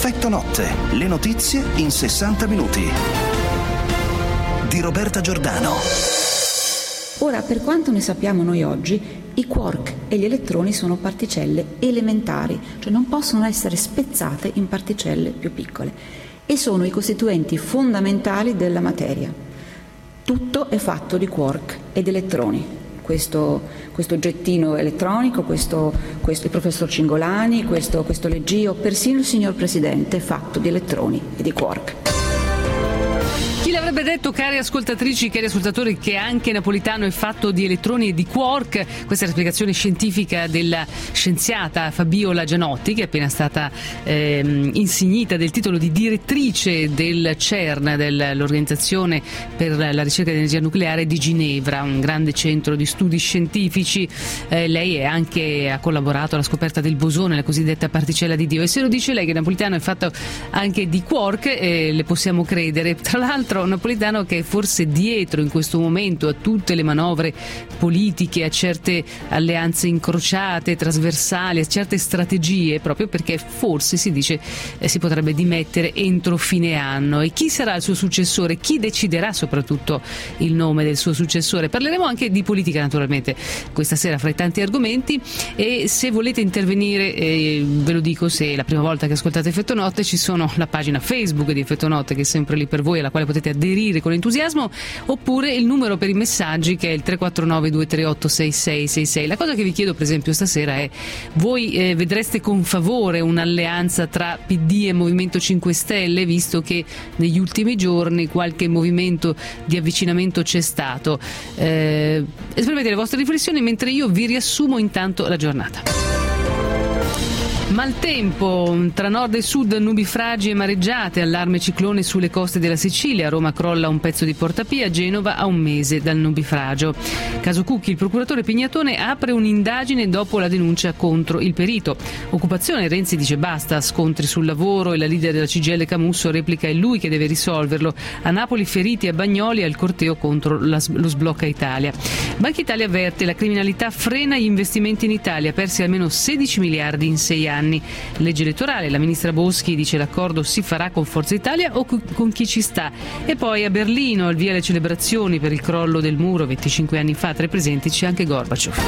Effetto notte, le notizie in 60 minuti. Di Roberta Giordano. Ora, per quanto ne sappiamo noi oggi, i quark e gli elettroni sono particelle elementari, cioè non possono essere spezzate in particelle più piccole, e sono i costituenti fondamentali della materia. Tutto è fatto di quark ed elettroni. Questo oggettino elettronico, il professor Cingolani, questo leggio, persino il signor Presidente è fatto di elettroni e di quark. Chi l'avrebbe detto, cari ascoltatrici, cari ascoltatori, che anche Napolitano è fatto di elettroni e di quark? Questa è la spiegazione scientifica della scienziata Fabiola Gianotti, che è appena stata insignita del titolo di direttrice del CERN, dell'Organizzazione per la ricerca di energia nucleare di Ginevra, un grande centro di studi scientifici. Lei ha collaborato alla scoperta del bosone, la cosiddetta particella di Dio. E se lo dice lei che Napolitano è fatto anche di quark, le possiamo credere. Tra l'altro Napolitano, che è forse dietro in questo momento a tutte le manovre politiche, a certe alleanze incrociate, trasversali, a certe strategie, proprio perché forse si dice si potrebbe dimettere entro fine anno. E chi sarà il suo successore? Chi deciderà soprattutto il nome del suo successore? Parleremo anche di politica, naturalmente, questa sera fra i tanti argomenti. E se volete intervenire, ve lo dico, se è la prima volta che ascoltate Effetto Notte, ci sono la pagina Facebook di Effetto Notte, che è sempre lì per voi, alla quale potete aderire con entusiasmo, oppure il numero per i messaggi, che è il 349 238 6666. La cosa che vi chiedo, per esempio, stasera è: voi vedreste con favore un'alleanza tra PD e Movimento 5 Stelle, visto che negli ultimi giorni qualche movimento di avvicinamento c'è stato? Esprimete le vostre riflessioni mentre io vi riassumo intanto la giornata. Maltempo, tra nord e sud nubifragi e mareggiate, allarme ciclone sulle coste della Sicilia, Roma crolla un pezzo di Porta Pia, Genova a un mese dal nubifragio. Caso Cucchi, il procuratore Pignatone apre un'indagine dopo la denuncia contro il perito. Occupazione, Renzi dice basta, scontri sul lavoro e la leader della CGIL Camusso replica è lui che deve risolverlo. A Napoli feriti a Bagnoli al corteo contro lo sblocca Italia. Banca Italia avverte, la criminalità frena gli investimenti in Italia, persi almeno 16 miliardi in 6 anni. Legge elettorale, la ministra Boschi dice l'accordo si farà con Forza Italia o con chi ci sta. E poi a Berlino, al via le celebrazioni per il crollo del muro 25 anni fa, tra i presenti c'è anche Gorbaciov.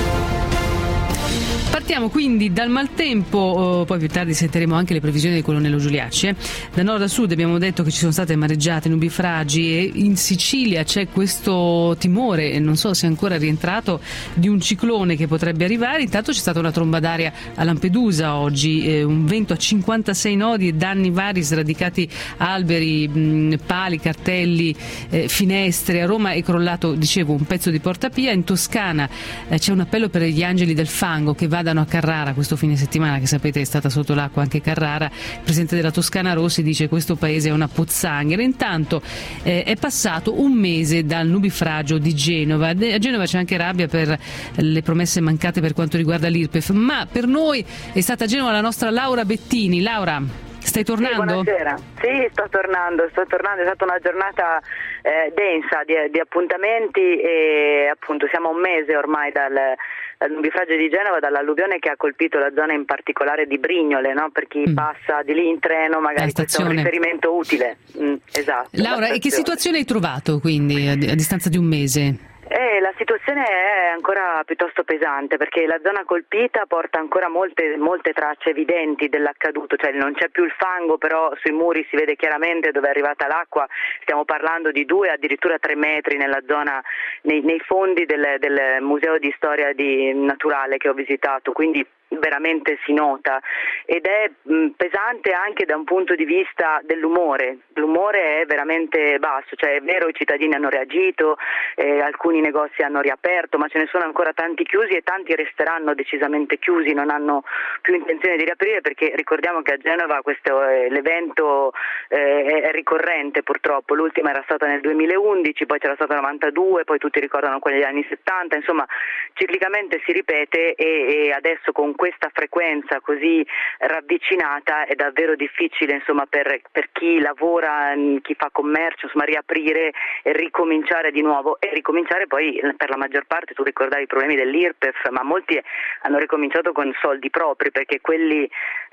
Partiamo quindi dal maltempo, poi più tardi sentiremo anche le previsioni del colonnello Giuliacci. Da nord a sud abbiamo detto che ci sono state mareggiate, nubifragi, e in Sicilia c'è questo timore, non so se è ancora rientrato, di un ciclone che potrebbe arrivare. Intanto c'è stata una tromba d'aria a Lampedusa oggi, un vento a 56 nodi e danni vari, sradicati alberi, pali, cartelli, finestre. A Roma è crollato, dicevo, un pezzo di Porta Pia. In Toscana c'è un appello per gli angeli del fango che vadano a Carrara questo fine settimana, che sapete è stata sotto l'acqua anche Carrara. Il presidente della Toscana Rossi dice questo paese è una pozzanghera. Intanto è passato un mese dal nubifragio di Genova. A Genova c'è anche rabbia per le promesse mancate per quanto riguarda l'IRPEF, ma per noi è stata a Genova la nostra Laura Bettini. Laura, stai tornando? Sì, buonasera. Sì, sto tornando, è stata una giornata densa di appuntamenti, e appunto siamo a un mese ormai dal nubifragio di Genova, dall'alluvione che ha colpito la zona in particolare di Brignole, no? Per chi passa di lì in treno magari questo è un riferimento utile. Esatto. Laura, e che situazione hai trovato quindi a distanza di un mese? La situazione è ancora piuttosto pesante, perché la zona colpita porta ancora molte tracce evidenti dell'accaduto, cioè non c'è più il fango, però sui muri si vede chiaramente dove è arrivata l'acqua. Stiamo parlando di 2, addirittura 3 metri nella zona, nei fondi del Museo di Storia Naturale che ho visitato, quindi veramente si nota, ed è pesante anche da un punto di vista dell'umore. L'umore è veramente basso, cioè è vero, i cittadini hanno reagito, alcuni negozi hanno riaperto, ma ce ne sono ancora tanti chiusi e tanti resteranno decisamente chiusi, non hanno più intenzione di riaprire, perché ricordiamo che a Genova l'evento è ricorrente purtroppo. L'ultima era stata nel 2011, poi c'era stata nel 92, poi tutti ricordano quelli degli anni 70, insomma ciclicamente si ripete, e adesso con con questa frequenza così ravvicinata è davvero difficile, insomma, per chi lavora, chi fa commercio, insomma, riaprire e ricominciare di nuovo, e ricominciare poi per la maggior parte. Tu ricordavi i problemi dell'IRPEF, ma molti hanno ricominciato con soldi propri, perché quelli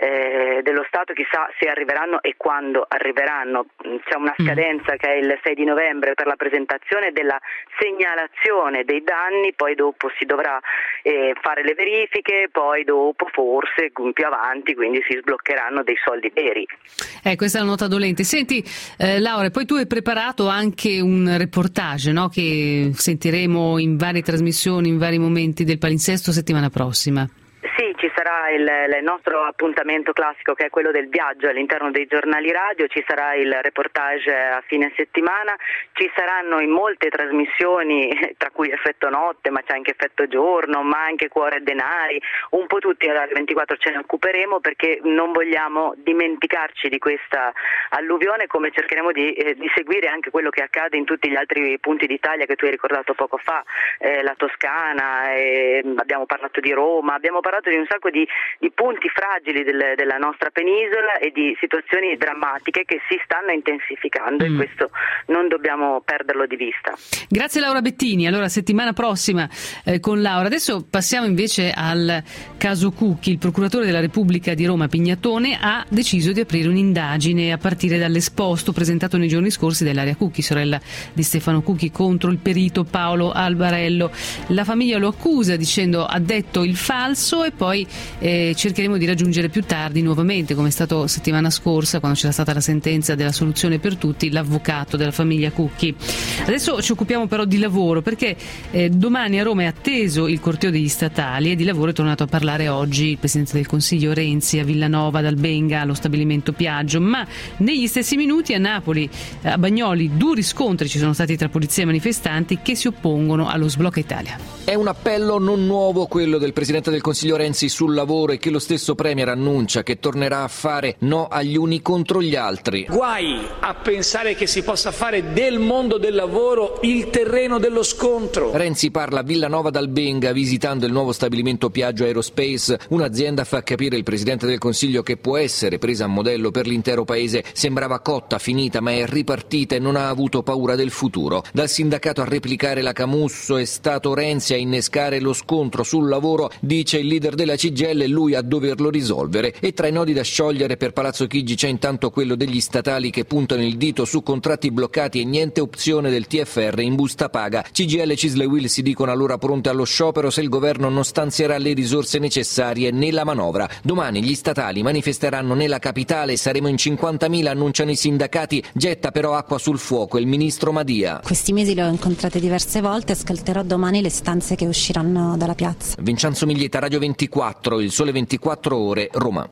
dello Stato chissà se arriveranno e quando arriveranno. C'è una scadenza che è il 6 di novembre per la presentazione della segnalazione dei danni, poi dopo si dovrà fare le verifiche, poi dopo forse più avanti quindi si sbloccheranno dei soldi veri. Questa è la nota dolente. Senti Laura, poi tu hai preparato anche un reportage, no? Che sentiremo in varie trasmissioni, in vari momenti del palinsesto settimana prossima. Sì, ci sarà il nostro appuntamento classico, che è quello del viaggio all'interno dei giornali radio, ci sarà il reportage a fine settimana, ci saranno in molte trasmissioni, tra cui Effetto Notte, ma c'è anche Effetto Giorno, ma anche Cuore e Denari, un po' tutti. Alla 24 ce ne occuperemo, perché non vogliamo dimenticarci di questa alluvione, come cercheremo di seguire anche quello che accade in tutti gli altri punti d'Italia che tu hai ricordato poco fa, la Toscana, abbiamo parlato di Roma, abbiamo parlato di un sacco di punti fragili della nostra penisola e di situazioni drammatiche che si stanno intensificando, e questo non dobbiamo perderlo di vista. Grazie Laura Bettini. Allora, settimana prossima con Laura. Adesso passiamo invece al caso Cucchi. Il procuratore della Repubblica di Roma Pignatone ha deciso di aprire un'indagine a partire dall'esposto presentato nei giorni scorsi dall'Area Cucchi, sorella di Stefano Cucchi, contro il perito Paolo Albarello. La famiglia lo accusa dicendo ha detto il falso, e poi cercheremo di raggiungere più tardi nuovamente, come è stato settimana scorsa quando c'era stata la sentenza della soluzione per tutti, l'avvocato della famiglia Cucchi. Adesso ci occupiamo però di lavoro, perché domani a Roma è atteso il corteo degli statali, e di lavoro è tornato a parlare oggi il Presidente del Consiglio Renzi a Villanova dal Benga allo stabilimento Piaggio, ma negli stessi minuti a Napoli, a Bagnoli, duri scontri ci sono stati tra polizia e manifestanti che si oppongono allo sblocca Italia. È un appello non nuovo quello del Presidente del Consiglio Renzi sul lavoro, e che lo stesso Premier annuncia che tornerà a fare no agli uni contro gli altri. Guai a pensare che si possa fare del mondo del lavoro il terreno dello scontro. Renzi parla a Villanova dal Benga visitando il nuovo stabilimento Piaggio Aerospace. Un'azienda, fa capire il Presidente del Consiglio, che può essere presa a modello per l'intero paese. Sembrava cotta, finita, ma è ripartita e non ha avuto paura del futuro. Dal sindacato a replicare la Camusso è stato Renzi a innescare lo scontro sul lavoro, dice il leader della CGIL, lui a doverlo risolvere. E tra i nodi da sciogliere per Palazzo Chigi c'è intanto quello degli statali che puntano il dito su contratti bloccati e niente opzione del TFR in busta paga. CGIL, CISL e UIL si dicono allora pronte allo sciopero se il governo non stanzierà le risorse necessarie nella manovra. Domani gli statali manifesteranno nella capitale, saremo in 50.000, annunciano i sindacati. Getta però acqua sul fuoco il ministro Madia. Questi mesi le ho incontrate diverse volte, ascolterò domani le stanze che usciranno dalla piazza. Vincenzo Miglietta, Radio 24, Il Sole 24 Ore, Roma.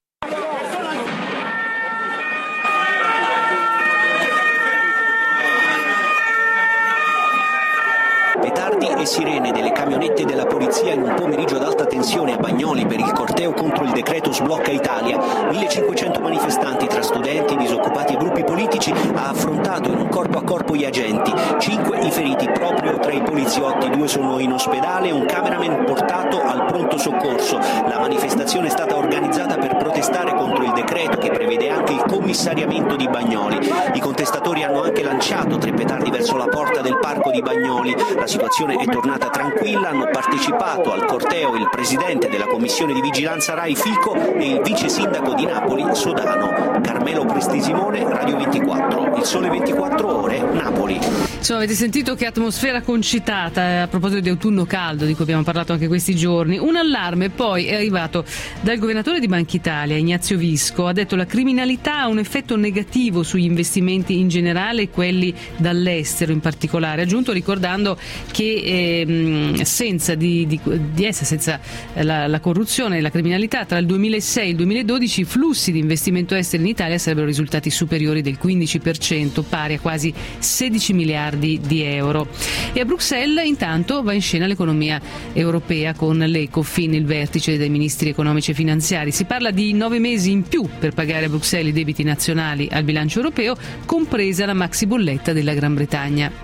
Petardi e sirene delle camionette della polizia in un pomeriggio ad alta tensione a Bagnoli per il corteo contro il decreto Sblocca Italia. 1500 manifestanti tra studenti, disoccupati e gruppi politici ha affrontato in un corpo a corpo gli agenti. 5 i feriti proprio tra i poliziotti, 2 sono in ospedale, un cameraman portato al pronto soccorso. La manifestazione è stata organizzata per protestare contro il decreto che prevede anche il commissariamento di Bagnoli. I contestatori hanno anche lanciato 3 petardi verso la porta del parco di Bagnoli. La situazione è tornata tranquilla, hanno partecipato al corteo il presidente della commissione di vigilanza Rai Fico e il vice sindaco di Napoli Sodano. Carmelo Prestisimone, Radio 24, Il Sole 24 Ore, Napoli. Insomma, avete sentito che atmosfera concitata a proposito di autunno caldo, di cui abbiamo parlato anche questi giorni. Un allarme poi è arrivato dal governatore di Banca Italia, Ignazio Visco. Ha detto la criminalità ha un effetto negativo sugli investimenti in generale e quelli dall'estero in particolare. Ha aggiunto ricordando che senza la corruzione e la criminalità tra il 2006 e il 2012 i flussi di investimento estero in Italia sarebbero risultati superiori del 15%, pari a quasi 16 miliardi di euro. E a Bruxelles intanto va in scena l'economia europea con l'Ecofin, il vertice dei ministri economici e finanziari. Si parla di 9 mesi in più per pagare a Bruxelles i debiti nazionali al bilancio europeo, compresa la maxi bolletta della Gran Bretagna.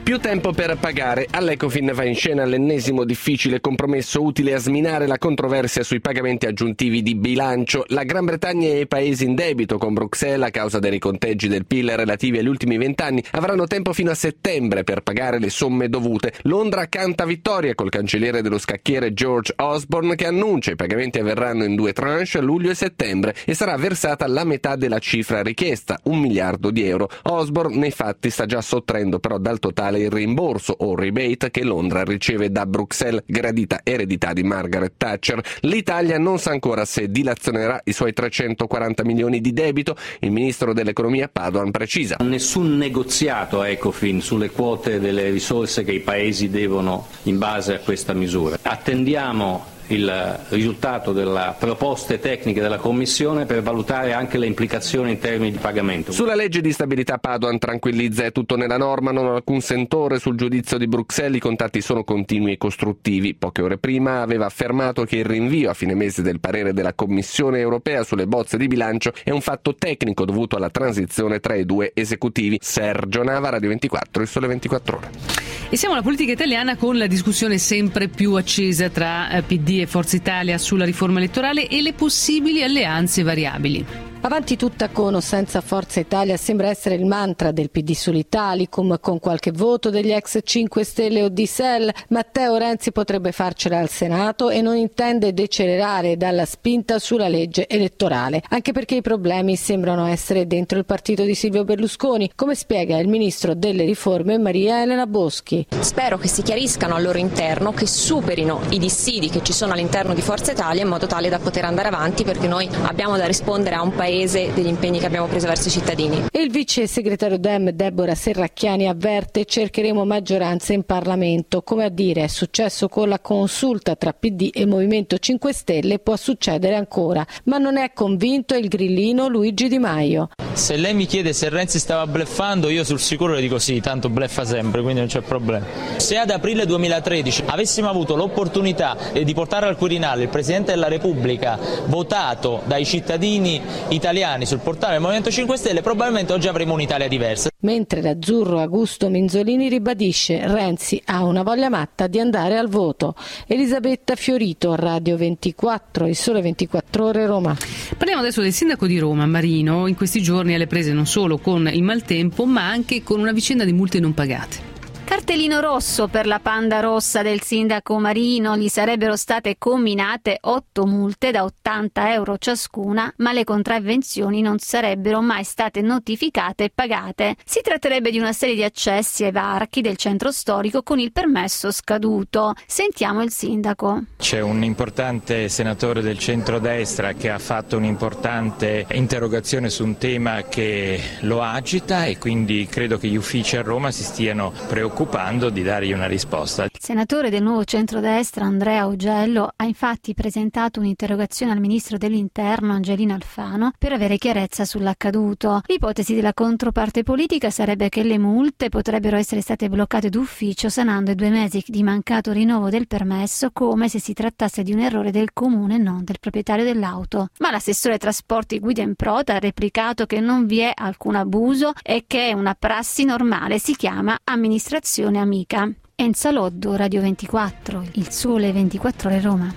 Più tempo per pagare. All'Ecofin va in scena l'ennesimo difficile compromesso utile a sminare la controversia sui pagamenti aggiuntivi di bilancio. La Gran Bretagna e i paesi in debito con Bruxelles a causa dei riconteggi del PIL relativi agli ultimi 20 anni avranno tempo fino a settembre per pagare le somme dovute. Londra canta vittoria col cancelliere dello scacchiere George Osborne che annuncia i pagamenti avverranno in 2 tranche a luglio e settembre e sarà versata la metà della cifra richiesta, €1 miliardo. Osborne nei fatti sta già sottraendo però dal totale il rimborso o rebate che Londra riceve da Bruxelles, gradita eredità di Margaret Thatcher. L'Italia non sa ancora se dilazionerà i suoi 340 milioni di debito. Il ministro dell'economia Padoan precisa: nessun negoziato a Ecofin sulle quote delle risorse che i paesi devono in base a questa misura. Attendiamo il risultato delle proposte tecniche della Commissione per valutare anche le implicazioni in termini di pagamento. Sulla legge di stabilità Padoan tranquillizza: è tutto nella norma, non ho alcun sentore sul giudizio di Bruxelles, i contatti sono continui e costruttivi. Poche ore prima aveva affermato che il rinvio a fine mese del parere della Commissione europea sulle bozze di bilancio è un fatto tecnico dovuto alla transizione tra i 2 esecutivi. Sergio Nava, Radio 24, Il Sole 24 Ore. E siamo alla politica italiana con la discussione sempre più accesa tra PD e Forza Italia sulla riforma elettorale e le possibili alleanze variabili. Avanti tutta con o senza Forza Italia sembra essere il mantra del PD sull'Italicum, con qualche voto degli ex 5 Stelle o di SEL. Matteo Renzi potrebbe farcela al Senato e non intende decelerare dalla spinta sulla legge elettorale, anche perché i problemi sembrano essere dentro il partito di Silvio Berlusconi, come spiega il ministro delle riforme Maria Elena Boschi. Spero che si chiariscano al loro interno, che superino i dissidi che ci sono all'interno di Forza Italia in modo tale da poter andare avanti, perché noi abbiamo da rispondere a un paese degli impegni che abbiamo preso verso i cittadini. E il vice segretario Dem Deborah Serracchiani avverte: cercheremo maggioranza in Parlamento. Come a dire, è successo con la consulta tra PD e Movimento 5 Stelle, può succedere ancora, ma non è convinto il grillino Luigi Di Maio. Se lei mi chiede se Renzi stava bluffando, io sul sicuro le dico sì, tanto bluffa sempre, quindi non c'è problema. Se ad aprile 2013 avessimo avuto l'opportunità di portare al Quirinale il Presidente della Repubblica votato dai cittadini italiani sul portale del Movimento 5 Stelle, probabilmente oggi avremo un'Italia diversa. Mentre l'azzurro Augusto Minzolini ribadisce: Renzi ha una voglia matta di andare al voto. Elisabetta Fiorito, Radio 24, Il Sole 24 Ore, Roma. Parliamo adesso del sindaco di Roma, Marino, in questi giorni alle prese non solo con il maltempo ma anche con una vicenda di multe non pagate. Cartellino rosso per la Panda Rossa del sindaco Marino. Gli sarebbero state comminate 8 multe da 80 euro ciascuna, ma le contravvenzioni non sarebbero mai state notificate e pagate. Si tratterebbe di una serie di accessi ai varchi del centro storico con il permesso scaduto. Sentiamo il sindaco. C'è un importante senatore del centrodestra che ha fatto un'importante interrogazione su un tema che lo agita e quindi credo che gli uffici a Roma si stiano preoccupando di dargli una risposta. Il senatore del nuovo centrodestra Andrea Augello ha infatti presentato un'interrogazione al ministro dell'Interno Angelina Alfano per avere chiarezza sull'accaduto. L'ipotesi della controparte politica sarebbe che le multe potrebbero essere state bloccate d'ufficio sanando i 2 mesi di mancato rinnovo del permesso, come se si trattasse di un errore del comune e non del proprietario dell'auto. Ma l'assessore trasporti Guiden Prota ha replicato che non vi è alcun abuso e che è una prassi normale, si chiama amministrazione amica. Enza Loddo, Radio 24, Il Sole 24 Ore, Roma.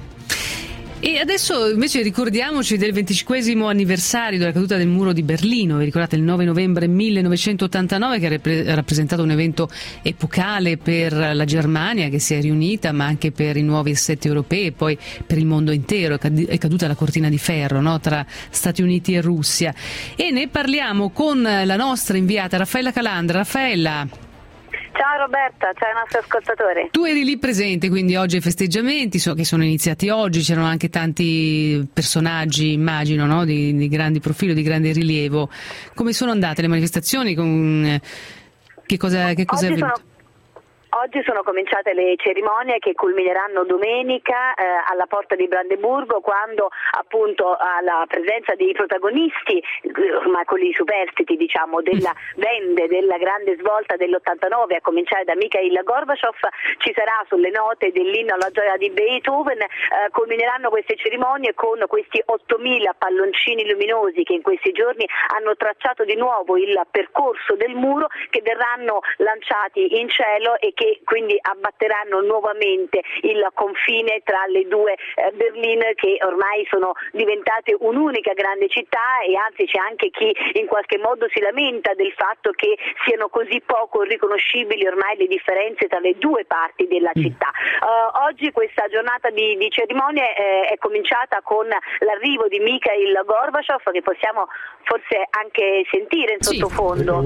E adesso invece ricordiamoci del 25esimo anniversario della caduta del muro di Berlino. Vi ricordate il 9 novembre 1989 che ha rappresentato un evento epocale per la Germania che si è riunita, ma anche per i nuovi assetti europei e poi per il mondo intero. È caduta la cortina di ferro, no? Tra Stati Uniti e Russia. E ne parliamo con la nostra inviata Raffaella Calandra. Raffaella. Ciao Roberta, ciao ai nostri ascoltatori. Tu eri lì presente, quindi oggi ai festeggiamenti che sono iniziati oggi, c'erano anche tanti personaggi, immagino, no? di grandi profilo, di grande rilievo. Come sono andate le manifestazioni? Che cosa è avvenuto? Oggi sono cominciate le cerimonie che culmineranno domenica alla porta di Brandeburgo, quando appunto alla presenza dei protagonisti, ma quelli superstiti diciamo della Wende, della grande svolta dell'89, a cominciare da Mikhail Gorbaciov, ci sarà sulle note dell'inno alla gioia di Beethoven. Culmineranno queste cerimonie con questi 8.000 palloncini luminosi che in questi giorni hanno tracciato di nuovo il percorso del muro, che verranno lanciati in cielo e che quindi abbatteranno nuovamente il confine tra le due Berlin, che ormai sono diventate un'unica grande città, e anzi c'è anche chi in qualche modo si lamenta del fatto che siano così poco riconoscibili ormai le differenze tra le due parti della città. Oggi questa giornata di cerimonie è cominciata con l'arrivo di Mikhail Gorbaciov, che possiamo forse anche sentire in sottofondo.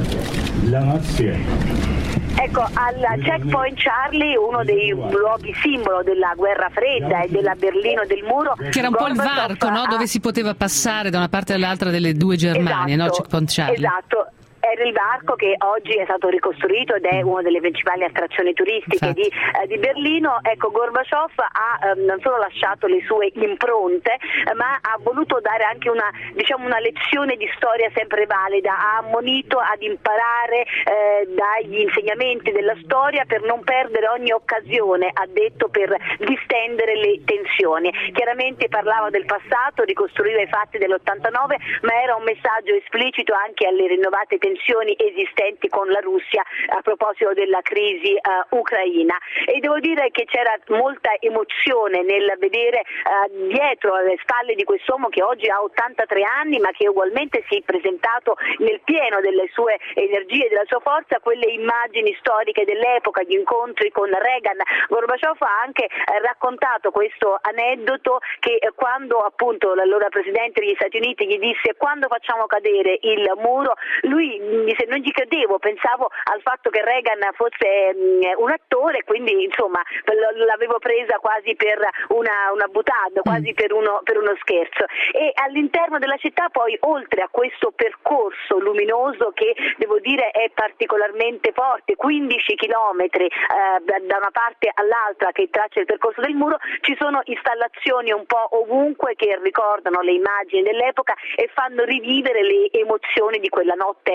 Ecco, al Checkpoint Charlie, uno dei luoghi simbolo della guerra fredda e della Berlino del muro, che era un po' il varco, no? Dove si poteva passare da una parte all'altra delle due Germanie, esatto, no? Checkpoint Charlie. Esatto. Era il varco che oggi è stato ricostruito ed è una delle principali attrazioni turistiche di Berlino. Ecco, Gorbaciov ha non solo lasciato le sue impronte, ma ha voluto dare anche una lezione di storia sempre valida. Ha ammonito ad imparare dagli insegnamenti della storia per non perdere ogni occasione, ha detto, per distendere le tensioni. Chiaramente parlava del passato, ricostruiva i fatti dell'89, ma era un messaggio esplicito anche alle rinnovate tensioni esistenti con la Russia a proposito della crisi ucraina. E devo dire che c'era molta emozione nel vedere dietro alle spalle di quest'uomo che oggi ha 83 anni, ma che ugualmente si è presentato nel pieno delle sue energie e della sua forza, quelle immagini storiche dell'epoca, gli incontri con Reagan. Gorbaciov ha anche raccontato questo aneddoto, che quando appunto l'allora presidente degli Stati Uniti gli disse: quando facciamo cadere il muro, lui disse: non ci credevo, pensavo al fatto che Reagan fosse un attore, quindi insomma l'avevo presa quasi per una boutade, quasi per uno scherzo. E all'interno della città poi, oltre a questo percorso luminoso che devo dire è particolarmente forte, 15 chilometri da una parte all'altra che traccia il percorso del muro, ci sono installazioni un po' ovunque che ricordano le immagini dell'epoca e fanno rivivere le emozioni di quella notte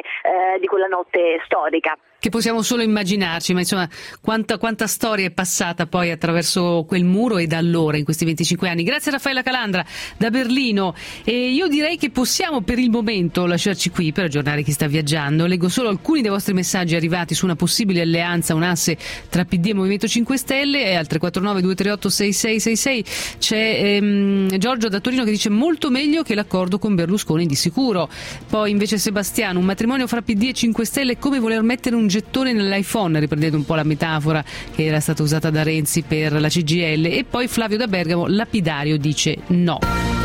storica. Che possiamo solo immaginarci, ma insomma quanta storia è passata poi attraverso quel muro e da allora, in questi 25 anni. Grazie Raffaella Calandra da Berlino. E io direi che possiamo per il momento lasciarci qui per aggiornare chi sta viaggiando. Leggo solo alcuni dei vostri messaggi arrivati su una possibile alleanza, un asse tra PD e Movimento 5 Stelle, e al 349 238 6666 c'è Giorgio da Torino che dice: molto meglio che l'accordo con Berlusconi di sicuro. Poi invece Sebastiano: un matrimonio fra PD e 5 Stelle è come voler mettere un gettone nell'iPhone, riprendendo un po' la metafora che era stata usata da Renzi per la CGIL. E poi Flavio da Bergamo, lapidario, dice no.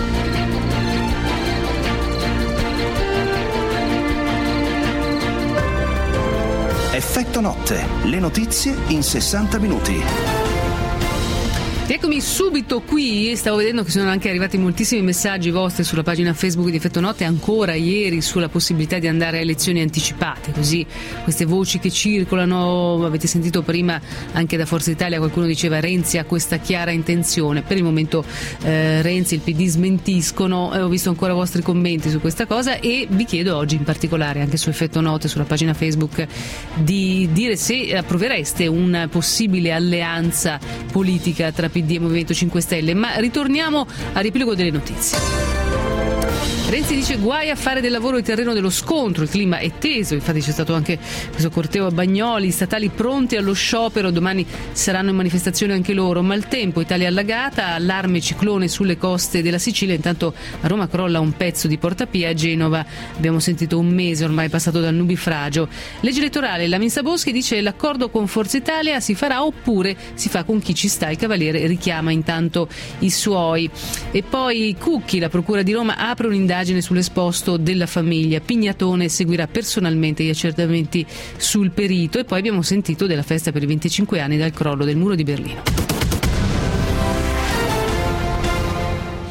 Effetto notte, le notizie in 60 minuti. Eccomi subito qui, stavo vedendo che sono anche arrivati moltissimi messaggi vostri sulla pagina Facebook di Effetto Notte ancora ieri sulla possibilità di andare a elezioni anticipate, così queste voci che circolano, avete sentito prima anche da Forza Italia, qualcuno diceva Renzi ha questa chiara intenzione, per il momento Renzi e il PD smentiscono, ho visto ancora i vostri commenti su questa cosa e vi chiedo oggi in particolare anche su Effetto Notte, sulla pagina Facebook, di dire se approvereste una possibile alleanza politica tra PD e Movimento 5 Stelle, ma ritorniamo al riepilogo delle notizie. Renzi dice guai a fare del lavoro il terreno dello scontro, il clima è teso, infatti c'è stato anche questo corteo a Bagnoli, statali pronti allo sciopero, domani saranno in manifestazione anche loro, maltempo, Italia allagata, allarme ciclone sulle coste della Sicilia, intanto a Roma crolla un pezzo di Porta Pia, a Genova abbiamo sentito un mese ormai passato dal nubifragio. Legge elettorale, la Minsa Boschi dice l'accordo con Forza Italia si farà oppure si fa con chi ci sta, il Cavaliere richiama intanto i suoi. E poi Cucchi, la Procura di Roma apre un'indagine sull'esposto della famiglia, Pignatone seguirà personalmente gli accertamenti sul perito. E poi abbiamo sentito della festa per i 25 anni dal crollo del muro di Berlino.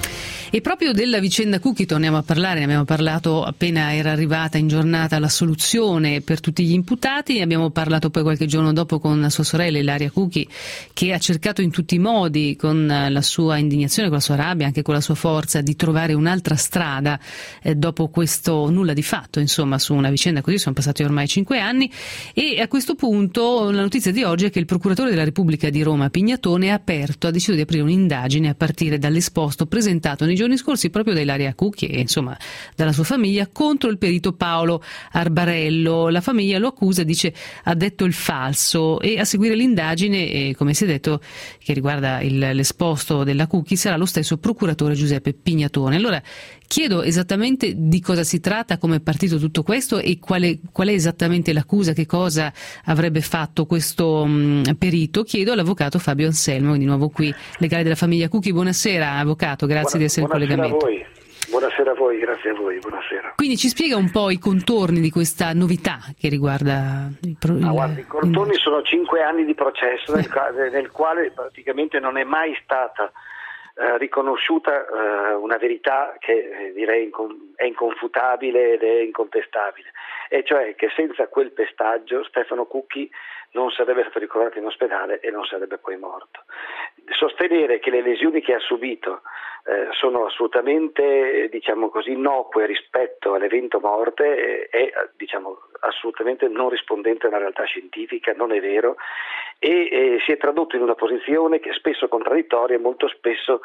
E proprio della vicenda Cucchi torniamo a parlare, ne abbiamo parlato appena era arrivata in giornata la soluzione per tutti gli imputati, ne abbiamo parlato poi qualche giorno dopo con sua sorella Ilaria Cucchi, che ha cercato in tutti i modi, con la sua indignazione, con la sua rabbia, anche con la sua forza, di trovare un'altra strada dopo questo nulla di fatto, insomma, su una vicenda così. Sono passati ormai 5 anni e a questo punto la notizia di oggi è che il procuratore della Repubblica di Roma Pignatone ha deciso di aprire un'indagine a partire dall'esposto presentato nei giorni scorsi proprio da Ilaria Cucchi e insomma dalla sua famiglia contro il perito Paolo Arbarello. La famiglia lo accusa, dice ha detto il falso, e a seguire l'indagine, come si è detto, che riguarda l'esposto della Cucchi, sarà lo stesso procuratore Giuseppe Pignatone. Allora chiedo esattamente di cosa si tratta, come è partito tutto questo e qual è esattamente l'accusa, che cosa avrebbe fatto questo perito. Chiedo all'avvocato Fabio Anselmo, di nuovo qui, legale della famiglia Cucchi. Buonasera avvocato, grazie di essere in collegamento. Buonasera a voi, grazie a voi, buonasera. Quindi ci spiega un po' i contorni di questa novità che riguarda i contorni sono 5 anni di processo nel quale praticamente non è mai stata riconosciuta una verità che direi è inconfutabile ed è incontestabile, e cioè che senza quel pestaggio Stefano Cucchi non sarebbe stato ricoverato in ospedale e non sarebbe poi morto. Sostenere che le lesioni che ha subito sono assolutamente, diciamo così, innocue rispetto all'evento morte è, diciamo, assolutamente non rispondente a una realtà scientifica, non è vero, e si è tradotto in una posizione che è spesso contraddittoria e molto spesso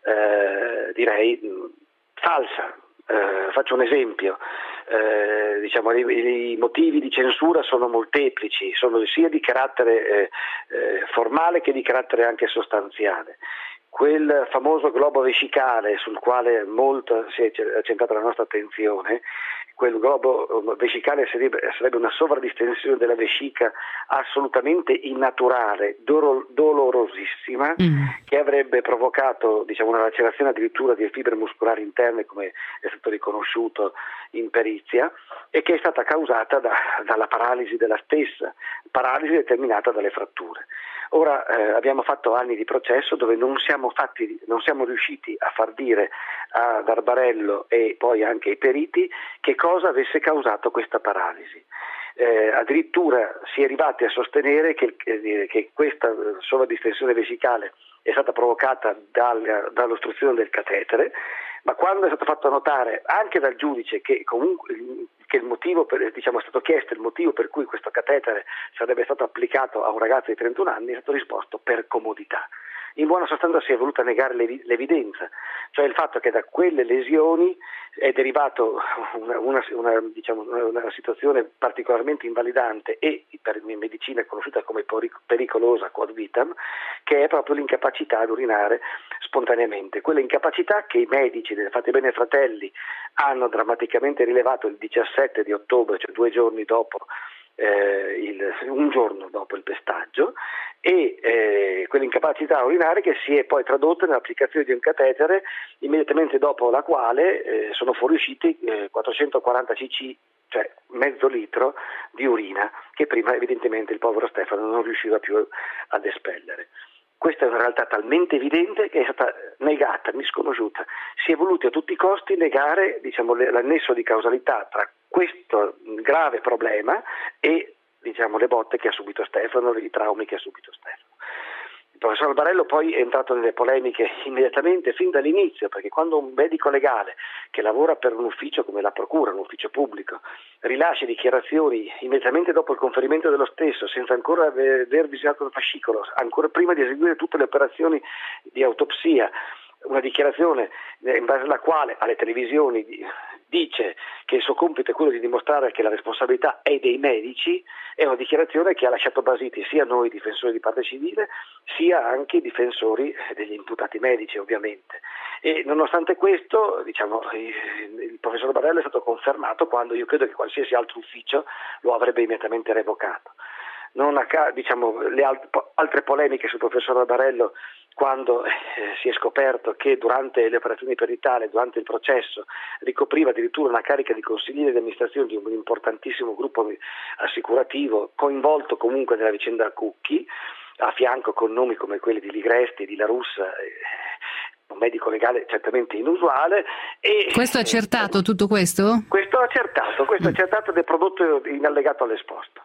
direi falsa. Faccio un esempio, diciamo, i motivi di censura sono molteplici, sono sia di carattere formale che di carattere anche sostanziale. Quel famoso globo vescicale sul quale molto si è centrata la nostra attenzione, quel globo vescicale sarebbe una sovradistensione della vescica assolutamente innaturale, dolorosissima, che avrebbe provocato, diciamo, una lacerazione addirittura di fibre muscolari interne, come è stato riconosciuto in perizia, e che è stata causata dalla paralisi della stessa, paralisi determinata dalle fratture. Ora abbiamo fatto anni di processo dove non siamo riusciti a far dire ad Arbarello e poi anche ai periti che cosa avesse causato questa paralisi. Addirittura si è arrivati a sostenere che questa sovradistensione vescicale è stata provocata dall'ostruzione del catetere, ma quando è stato fatto notare anche dal giudice che comunque il motivo è stato chiesto il motivo per cui questo catetere sarebbe stato applicato a un ragazzo di 31 anni, è stato risposto per comodità. In buona sostanza si è voluta negare l'evidenza, cioè il fatto che da quelle lesioni è derivato una situazione particolarmente invalidante e per medicina è conosciuta come pericolosa quod vitam, che è proprio l'incapacità ad urinare spontaneamente. Quella incapacità che i medici delle Fate Bene Fratelli hanno drammaticamente rilevato il 17 di ottobre, cioè 2 giorni dopo, un giorno dopo il pestaggio, e quell'incapacità urinare che si è poi tradotta nell'applicazione di un catetere, immediatamente dopo la quale sono fuoriusciti 440 cc, cioè mezzo litro di urina, che prima evidentemente il povero Stefano non riusciva più ad espellere. Questa è una realtà talmente evidente che è stata negata, misconosciuta. Si è voluti a tutti i costi negare, diciamo, l'annesso di causalità tra questo grave problema e, diciamo, le botte che ha subito Stefano, i traumi che ha subito Stefano. Il professor Arbarello poi è entrato nelle polemiche immediatamente, fin dall'inizio, perché quando un medico legale che lavora per un ufficio come la procura, un ufficio pubblico, rilascia dichiarazioni immediatamente dopo il conferimento dello stesso, senza ancora aver visionato il fascicolo, ancora prima di eseguire tutte le operazioni di autopsia, una dichiarazione in base alla quale alle televisioni dice che il suo compito è quello di dimostrare che la responsabilità è dei medici, è una dichiarazione che ha lasciato basiti sia noi difensori di parte civile sia anche i difensori degli imputati medici, ovviamente. E nonostante questo, diciamo, il professor Barello è stato confermato quando io credo che qualsiasi altro ufficio lo avrebbe immediatamente revocato. Diciamo, le altre polemiche sul professor Arbarello, quando si è scoperto che durante le operazioni peritali, durante il processo, ricopriva addirittura una carica di consigliere di amministrazione di un importantissimo gruppo assicurativo, coinvolto comunque nella vicenda Cucchi, a fianco con nomi come quelli di Ligresti, di La Russa, medico legale certamente inusuale. E questo è accertato, tutto questo? Questo è accertato ed è prodotto in allegato all'esposto.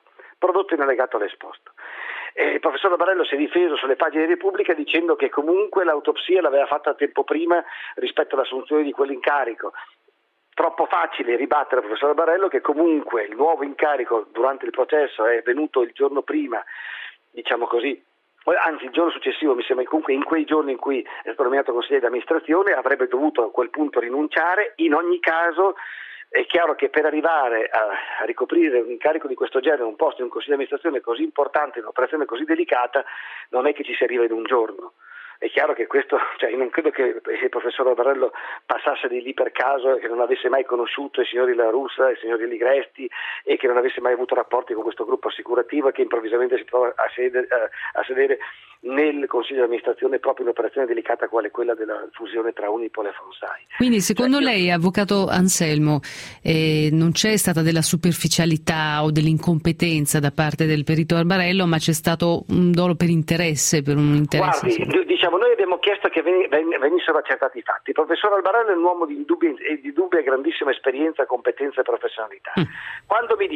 Il professor Barello si è difeso sulle pagine di Repubblica dicendo che comunque l'autopsia l'aveva fatta tempo prima rispetto all'assunzione di quell'incarico. Troppo facile ribattere al professor Barello che comunque il nuovo incarico durante il processo è venuto il giorno prima, diciamo così, anzi il giorno successivo, mi sembra, comunque in quei giorni in cui è stato nominato consigliere di amministrazione, avrebbe dovuto a quel punto rinunciare. In ogni caso è chiaro che per arrivare a ricoprire un incarico di questo genere, un posto in un consiglio di amministrazione così importante, in un'operazione così delicata, non è che ci si arriva in un giorno. È chiaro che questo, io non credo che il professor Barello passasse di lì per caso e che non avesse mai conosciuto i signori La Russa, i signori Ligresti e che non avesse mai avuto rapporti con questo gruppo assicurativo che improvvisamente si trova a sedere nel consiglio di amministrazione proprio in un'operazione delicata quale quella della fusione tra Unipol e Fonsai. Quindi secondo lei, avvocato Anselmo, non c'è stata della superficialità o dell'incompetenza da parte del perito Barello, ma c'è stato un dolo per interesse, per un interesse? Guardi, noi abbiamo chiesto che venissero accertati i fatti. Il professor Albarello è un uomo di dubbia e grandissima esperienza, competenza e professionalità. Quando mi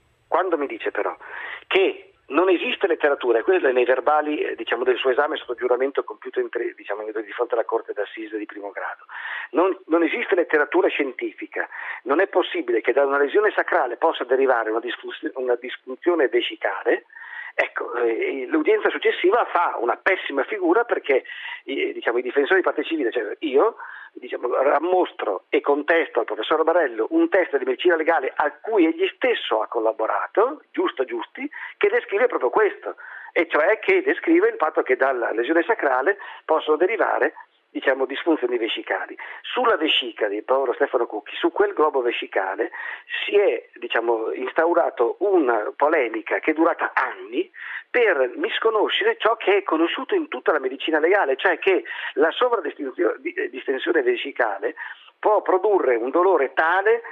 dice però che non esiste letteratura, e quello è nei verbali del suo esame sotto giuramento compiuto di fronte alla Corte d'Assise di primo grado, non esiste letteratura scientifica, non è possibile che da una lesione sacrale possa derivare una disfunzione vescicale. Ecco, l'udienza successiva fa una pessima figura perché i difensori di parte civile, cioè io, rammostro e contesto al professor Barello un test di medicina legale a cui egli stesso ha collaborato, giusti, che descrive proprio questo, e cioè che descrive il fatto che dalla lesione sacrale possono derivare disfunzioni vescicali. Sulla vescica di povero Stefano Cucchi, su quel globo vescicale si è instaurato una polemica che è durata anni per misconoscere ciò che è conosciuto in tutta la medicina legale, cioè che la sovradistensione vescicale può produrre un dolore tale